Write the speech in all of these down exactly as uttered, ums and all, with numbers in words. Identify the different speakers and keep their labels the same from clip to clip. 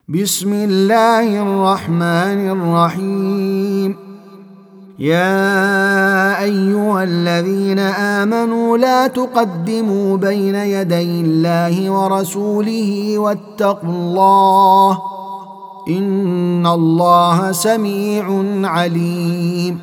Speaker 1: بسم الله الرحمن الرحيم. يا أيها الذين آمنوا لا تقدموا بين يدي الله ورسوله واتقوا الله إن الله سميع عليم.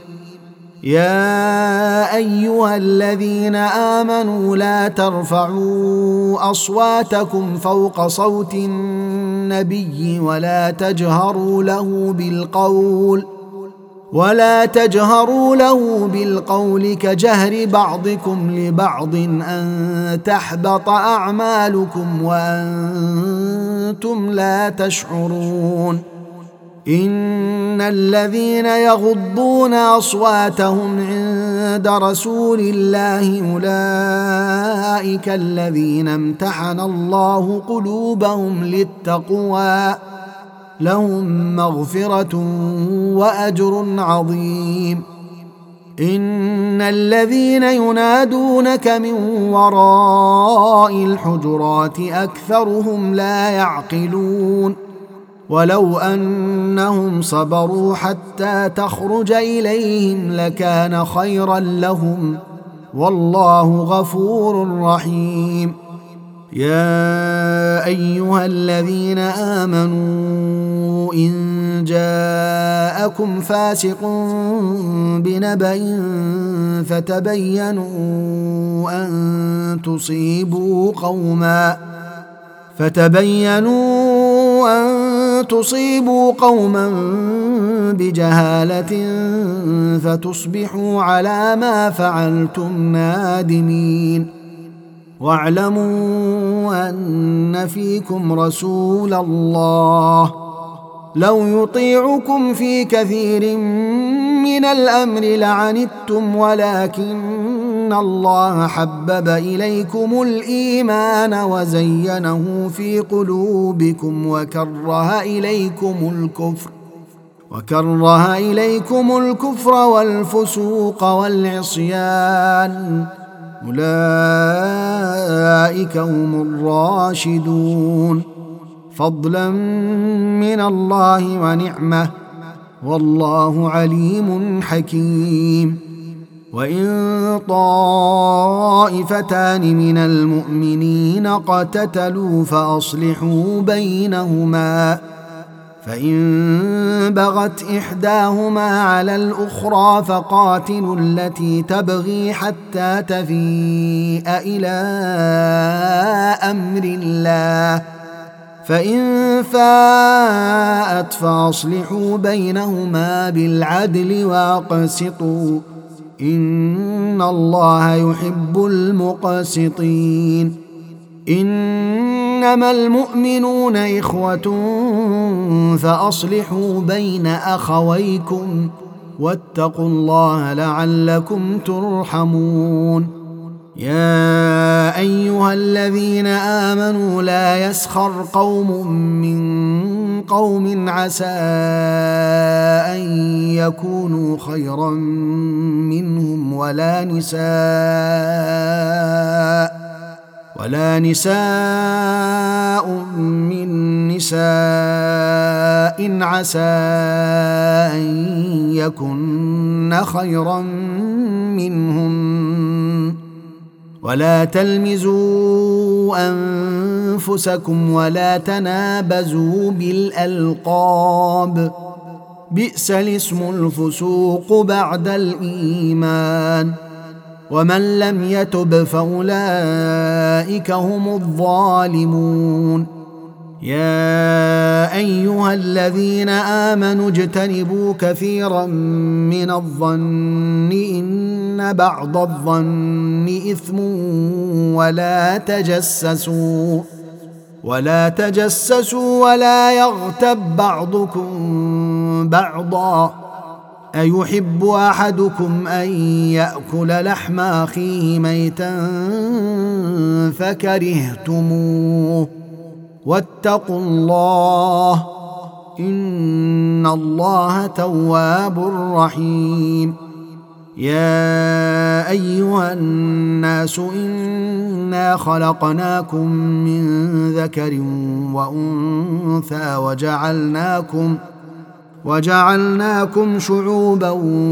Speaker 1: يا أيها الذين آمنوا لا ترفعوا أصواتكم فوق صوت النبي ولا تجهروا له بالقول ولا تجهروا له بالقول كجهر بعضكم لبعض أن تحبط أعمالكم وأنتم لا تشعرون. إن الذين يغضون أصواتهم عند رسول الله أولئك الذين امتحن الله قلوبهم للتقوى لهم مغفرة وأجر عظيم. إن الذين ينادونك من وراء الحجرات أكثرهم لا يعقلون. ولو أنهم صبروا حتى تخرج إليهم لكان خيرا لهم والله غفور رحيم. يا أيها الذين آمنوا إن جاءكم فاسق بنبأ فتبينوا أن تصيبوا قوما فتبينوا أن تصيبوا قوما بجهالة فتصبحوا على ما فعلتم نادمين. واعلموا أن فيكم رسول الله لو يطيعكم في كثير من الأمر لعنتم ولكن الله حبب إليكم الإيمان وزينه في قلوبكم وكره إليكم الكفر وكره إليكم الكفر والفسوق والعصيان أولئك هم الراشدون فضلا من الله ونعمة والله عليم حكيم. وإن طائفتان من المؤمنين اقتتلوا فأصلحوا بينهما فإن بغت إحداهما على الأخرى فقاتلوا التي تبغي حتى تفيء إلى أمر الله فإن فاءت فأصلحوا بينهما بالعدل وأقسطوا إن الله يحب المقسطين. إنما المؤمنون إخوة فأصلحوا بين أخويكم واتقوا الله لعلكم ترحمون. يا أيها الذين آمنوا لا يسخر قوم من قوم عسى أن يكونوا خيرا منهم ولا نساء ولا نساء من نساء عسى أن يكن خيرا منهم ولا تلمزوا أنفسكم ولا تنابزوا بالألقاب بئس الاسم الفسوق بعد الإيمان ومن لم يتب فأولئك هم الظالمون. يا أيها الذين آمنوا اجتنبوا كثيرا من الظن إن بعض الظن إثم ولا تجسسوا ولا تجسسوا ولا يغتب بعضكم بعضا أيحب أحدكم أن يأكل لحم أخيه ميتا فكرهتموه واتقوا الله إن الله تواب رحيم. يا أيها الناس إنا خلقناكم من ذكر وأنثى وجعلناكم وجعلناكم شعوبا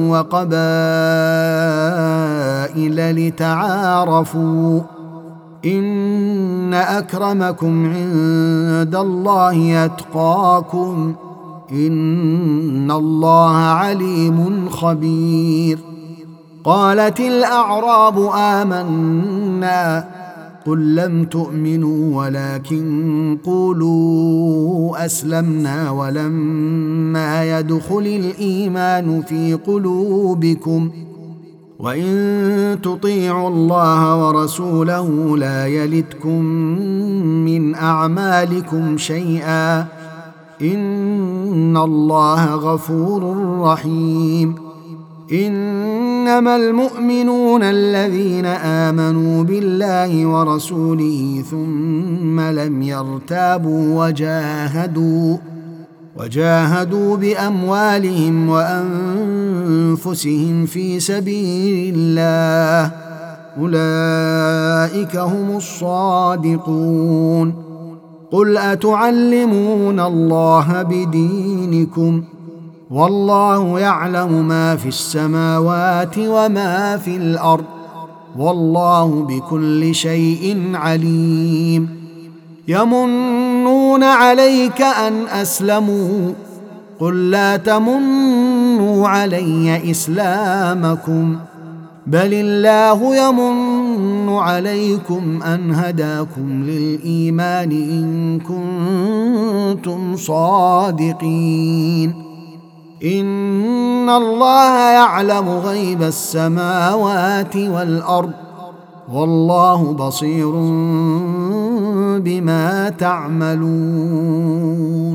Speaker 1: وقبائل لتعارفوا إن أكرمكم عند الله أتقاكم إن الله عليم خبير. قالت الأعراب آمنا قل لم تؤمنوا ولكن قولوا أسلمنا ولما يدخل الإيمان في قلوبكم وإن تطيعوا الله ورسوله لا يلتكم من أعمالكم شيئا إن الله غفور رحيم. إنما المؤمنون الذين آمنوا بالله ورسوله ثم لم يرتابوا وجاهدوا وجاهدوا بأموالهم وأنفسهم في سبيل الله أولئك هم الصادقون. قل أتعلمون الله بدينكم والله يعلم ما في السماوات وما في الأرض والله بكل شيء عليم. يمنون عليك أن أسلموا قل لا تمنوا علي إسلامكم بل الله يمن عليكم أن هداكم للإيمان إن كنتم صادقين. إن الله يعلم غيب السماوات والأرض والله بصير بما تعملون.